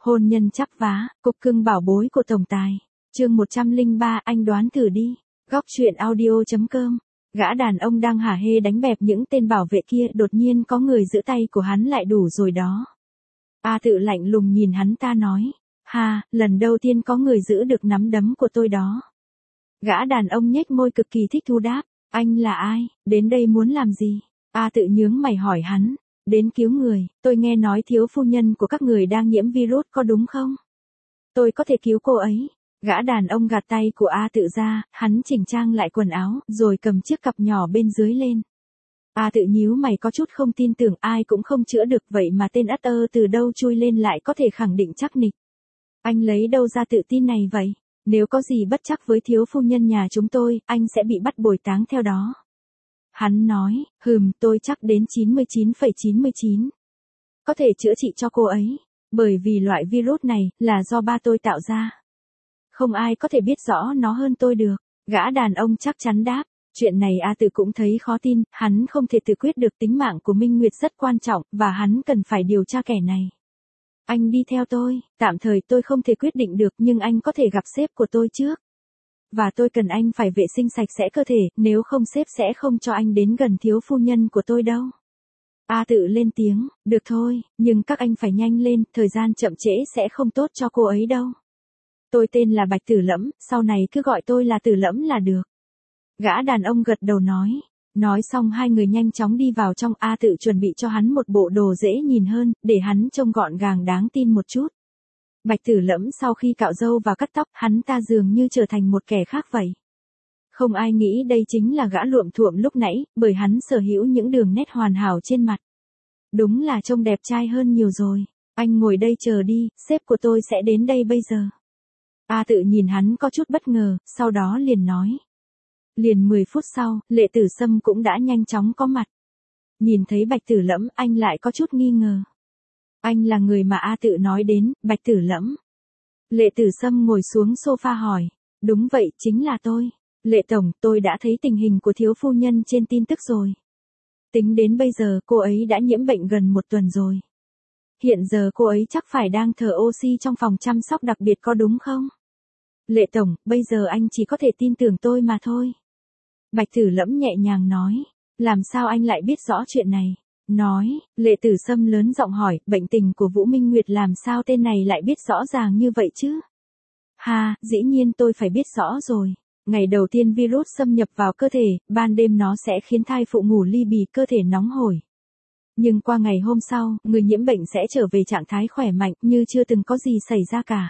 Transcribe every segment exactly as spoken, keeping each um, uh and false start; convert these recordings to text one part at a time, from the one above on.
Hôn nhân chắp vá, cục cưng bảo bối của tổng tài. Chương một trăm lẻ ba, anh đoán thử đi. Góc truyện audio chấm com. Gã đàn ông đang hả hê đánh bẹp những tên bảo vệ kia, đột nhiên có người giữ tay của hắn lại đủ rồi đó. A Tự lạnh lùng nhìn hắn ta nói, ha, lần đầu tiên có người giữ được nắm đấm của tôi đó. Gã đàn ông nhếch môi cực kỳ thích thú đáp, anh là ai, đến đây muốn làm gì? A Tự nhướng mày hỏi hắn, đến cứu người, tôi nghe nói thiếu phu nhân của các người đang nhiễm virus có đúng không? Tôi có thể cứu cô ấy. Gã đàn ông gạt tay của A Tự ra, hắn chỉnh trang lại quần áo, rồi cầm chiếc cặp nhỏ bên dưới lên. A Tự nhíu mày có chút không tin tưởng, ai cũng không chữa được, vậy mà tên ất ơ từ đâu chui lên lại có thể khẳng định chắc nịch. Anh lấy đâu ra tự tin này vậy? Nếu có gì bất trắc với thiếu phu nhân nhà chúng tôi, anh sẽ bị bắt bồi táng theo đó. Hắn nói, hừm, tôi chắc đến chín mươi chín phẩy chín mươi chín. Có thể chữa trị cho cô ấy, bởi vì loại virus này là do ba tôi tạo ra. Không ai có thể biết rõ nó hơn tôi được. Gã đàn ông chắc chắn đáp, chuyện này A Tự cũng thấy khó tin, hắn không thể tự quyết được, tính mạng của Minh Nguyệt rất quan trọng, và hắn cần phải điều tra kẻ này. Anh đi theo tôi, tạm thời tôi không thể quyết định được, nhưng anh có thể gặp sếp của tôi trước. Và tôi cần anh phải vệ sinh sạch sẽ cơ thể, nếu không sếp sẽ không cho anh đến gần thiếu phu nhân của tôi đâu. A Tự lên tiếng, được thôi, nhưng các anh phải nhanh lên, thời gian chậm trễ sẽ không tốt cho cô ấy đâu. Tôi tên là Bạch Tử Lẫm, sau này cứ gọi tôi là Tử Lẫm là được. Gã đàn ông gật đầu nói. Nói xong hai người nhanh chóng đi vào trong. A Tự chuẩn bị cho hắn một bộ đồ dễ nhìn hơn, để hắn trông gọn gàng đáng tin một chút. Bạch Tử Lẫm sau khi cạo râu và cắt tóc, hắn ta dường như trở thành một kẻ khác vậy. Không ai nghĩ đây chính là gã luộm thuộm lúc nãy, bởi hắn sở hữu những đường nét hoàn hảo trên mặt. Đúng là trông đẹp trai hơn nhiều rồi. Anh ngồi đây chờ đi, sếp của tôi sẽ đến đây bây giờ. A Tự nhìn hắn có chút bất ngờ, sau đó liền nói. Liền mười phút sau, Lệ Tử Sâm cũng đã nhanh chóng có mặt. Nhìn thấy Bạch Tử Lẫm, anh lại có chút nghi ngờ. Anh là người mà A Tự nói đến, Bạch Tử Lẫm. Lệ Tử Sâm ngồi xuống sofa hỏi. Đúng vậy, chính là tôi. Lệ Tổng, tôi đã thấy tình hình của thiếu phu nhân trên tin tức rồi. Tính đến bây giờ, cô ấy đã nhiễm bệnh gần một tuần rồi. Hiện giờ cô ấy chắc phải đang thở oxy trong phòng chăm sóc đặc biệt có đúng không? Lệ Tổng, bây giờ anh chỉ có thể tin tưởng tôi mà thôi. Bạch Tử Lẫm nhẹ nhàng nói. Làm sao anh lại biết rõ chuyện này? Nói, Lệ Tử Sâm lớn giọng hỏi, bệnh tình của Vũ Minh Nguyệt làm sao tên này lại biết rõ ràng như vậy chứ? Ha, dĩ nhiên tôi phải biết rõ rồi. Ngày đầu tiên virus xâm nhập vào cơ thể, ban đêm nó sẽ khiến thai phụ ngủ ly bì, cơ thể nóng hổi. Nhưng qua ngày hôm sau, người nhiễm bệnh sẽ trở về trạng thái khỏe mạnh, như chưa từng có gì xảy ra cả.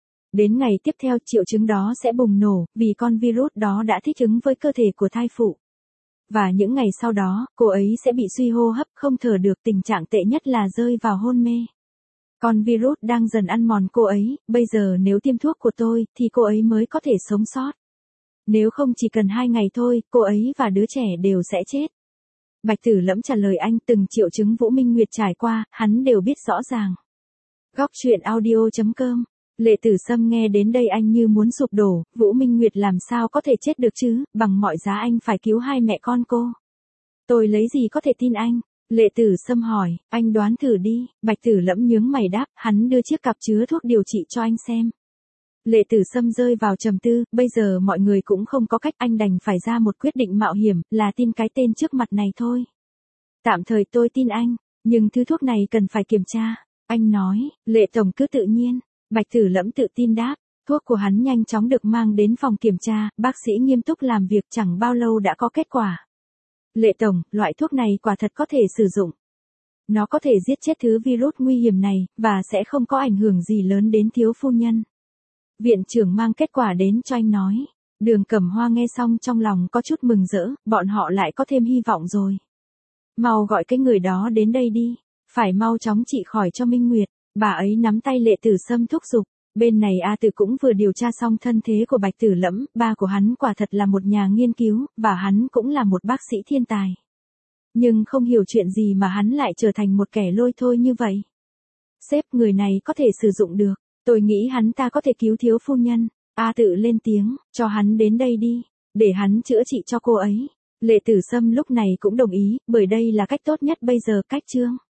Đến ngày tiếp theo, triệu chứng đó sẽ bùng nổ, vì con virus đó đã thích ứng với cơ thể của thai phụ. Và những ngày sau đó, cô ấy sẽ bị suy hô hấp, không thở được, tình trạng tệ nhất là rơi vào hôn mê. Con virus đang dần ăn mòn cô ấy, bây giờ nếu tiêm thuốc của tôi, thì cô ấy mới có thể sống sót. Nếu không chỉ cần hai ngày thôi, cô ấy và đứa trẻ đều sẽ chết. Bạch Tử Lẫm trả lời anh, từng triệu chứng Vũ Minh Nguyệt trải qua, hắn đều biết rõ ràng. Góc truyện audio chấm com. Lệ Tử Sâm nghe đến đây anh như muốn sụp đổ, Vũ Minh Nguyệt làm sao có thể chết được chứ, bằng mọi giá anh phải cứu hai mẹ con cô. Tôi lấy gì có thể tin anh? Lệ Tử Sâm hỏi, anh đoán thử đi. Bạch Tử Lẫm nhướng mày đáp, hắn đưa chiếc cặp chứa thuốc điều trị cho anh xem. Lệ Tử Sâm rơi vào trầm tư, bây giờ mọi người cũng không có cách, anh đành phải ra một quyết định mạo hiểm, là tin cái tên trước mặt này thôi. Tạm thời tôi tin anh, nhưng thứ thuốc này cần phải kiểm tra. Anh nói, Lệ Tổng cứ tự nhiên. Bạch Tử Lẫm tự tin đáp, thuốc của hắn nhanh chóng được mang đến phòng kiểm tra, bác sĩ nghiêm túc làm việc, chẳng bao lâu đã có kết quả. Lệ Tổng, loại thuốc này quả thật có thể sử dụng. Nó có thể giết chết thứ virus nguy hiểm này, và sẽ không có ảnh hưởng gì lớn đến thiếu phu nhân. Viện trưởng mang kết quả đến cho anh nói. Đường Cẩm Hoa nghe xong trong lòng có chút mừng rỡ, bọn họ lại có thêm hy vọng rồi. Mau gọi cái người đó đến đây đi, phải mau chóng trị khỏi cho Minh Nguyệt. Bà ấy nắm tay Lệ Tử Sâm thúc giục. Bên này A Tự cũng vừa điều tra xong thân thế của Bạch Tử Lẫm, ba của hắn quả thật là một nhà nghiên cứu, và hắn cũng là một bác sĩ thiên tài. Nhưng không hiểu chuyện gì mà hắn lại trở thành một kẻ lôi thôi như vậy. Sếp, người này có thể sử dụng được, tôi nghĩ hắn ta có thể cứu thiếu phu nhân. A Tự lên tiếng, cho hắn đến đây đi, để hắn chữa trị cho cô ấy. Lệ Tử Sâm lúc này cũng đồng ý, bởi đây là cách tốt nhất bây giờ, cách chương.